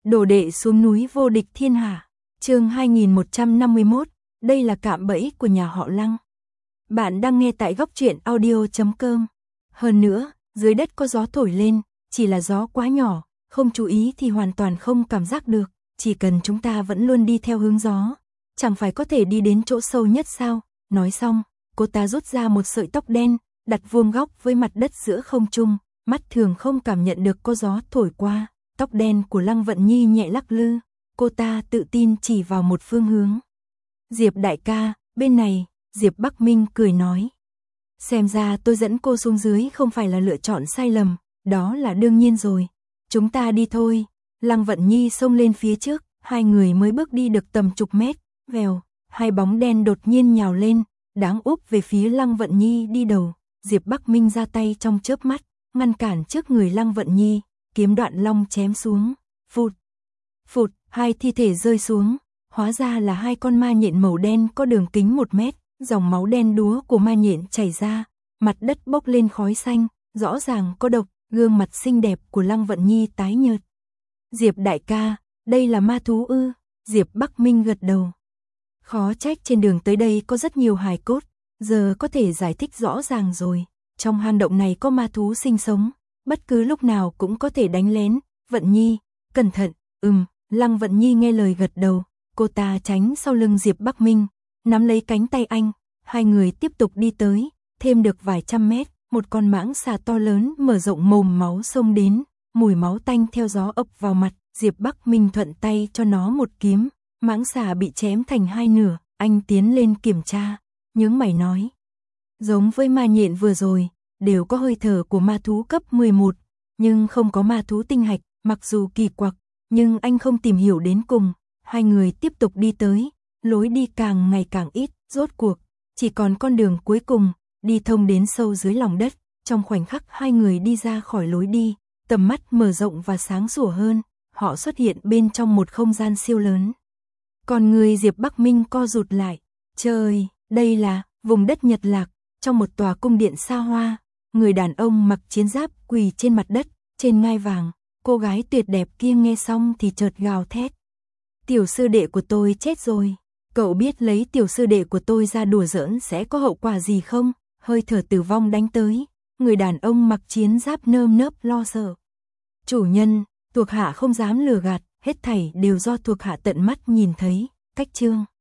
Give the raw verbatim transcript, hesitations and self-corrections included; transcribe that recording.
Đồ đệ xuống núi vô địch thiên hạ. Chương hai nghìn một trăm năm mươi mốt, đây là cạm bẫy của nhà họ Lăng. Bạn đang nghe tại góc truyện audio chấm com. Hơn nữa, dưới đất có gió thổi lên, chỉ là gió quá nhỏ, không chú ý thì hoàn toàn không cảm giác được, chỉ cần chúng ta vẫn luôn đi theo hướng gió, chẳng phải có thể đi đến chỗ sâu nhất sao? Nói xong, cô ta rút ra một sợi tóc đen, đặt vuông góc với mặt đất giữa không trung, mắt thường không cảm nhận được có gió thổi qua. Tóc đen của Lăng Vận Nhi nhẹ lắc lư, cô ta tự tin chỉ vào một phương hướng. Diệp đại ca, bên này, Diệp Bắc Minh cười nói. Xem ra tôi dẫn cô xuống dưới không phải là lựa chọn sai lầm, đó là đương nhiên rồi. Chúng ta đi thôi. Lăng Vận Nhi xông lên phía trước, hai người mới bước đi được tầm chục mét, vèo, hai bóng đen đột nhiên nhào lên, đáng úp về phía Lăng Vận Nhi đi đầu. Diệp Bắc Minh ra tay trong chớp mắt, ngăn cản trước người Lăng Vận Nhi. Kiếm đoạn long chém xuống, phụt, phụt, hai thi thể rơi xuống, hóa ra là hai con ma nhện màu đen có đường kính một mét, dòng máu đen đúa của ma nhện chảy ra, mặt đất bốc lên khói xanh, rõ ràng có độc, gương mặt xinh đẹp của Lăng Vận Nhi tái nhợt. Diệp đại ca, đây là ma thú ư? Diệp Bắc Minh gật đầu. Khó trách trên đường tới đây có rất nhiều hài cốt, giờ có thể giải thích rõ ràng rồi, trong hang động này có ma thú sinh sống. Bất cứ lúc nào cũng có thể đánh lén. Vận Nhi, cẩn thận. Ừm, Lăng Vận Nhi nghe lời gật đầu, cô ta tránh sau lưng Diệp Bắc Minh, nắm lấy cánh tay anh, hai người tiếp tục đi tới, thêm được vài trăm mét, một con mãng xà to lớn mở rộng mồm máu xông đến, mùi máu tanh theo gió ập vào mặt, Diệp Bắc Minh thuận tay cho nó một kiếm, mãng xà bị chém thành hai nửa, anh tiến lên kiểm tra, nhướng mày nói, giống với ma nhện vừa rồi. Đều có hơi thở của ma thú cấp mười một, nhưng không có ma thú tinh hạch, mặc dù kỳ quặc, nhưng anh không tìm hiểu đến cùng. Hai người tiếp tục đi tới, lối đi càng ngày càng ít, rốt cuộc, chỉ còn con đường cuối cùng, đi thông đến sâu dưới lòng đất. Trong khoảnh khắc hai người đi ra khỏi lối đi, tầm mắt mở rộng và sáng sủa hơn, họ xuất hiện bên trong một không gian siêu lớn. Còn người Diệp Bắc Minh co rụt lại, trời, đây là vùng đất Nhật Lạc, trong một tòa cung điện xa hoa. Người đàn ông mặc chiến giáp quỳ trên mặt đất, trên ngai vàng, cô gái tuyệt đẹp kia nghe xong thì chợt gào thét. Tiểu sư đệ của tôi chết rồi, cậu biết lấy tiểu sư đệ của tôi ra đùa giỡn sẽ có hậu quả gì không? Hơi thở tử vong đánh tới, người đàn ông mặc chiến giáp nơm nớp lo sợ. Chủ nhân, thuộc hạ không dám lừa gạt, hết thảy đều do thuộc hạ tận mắt nhìn thấy, cách chương.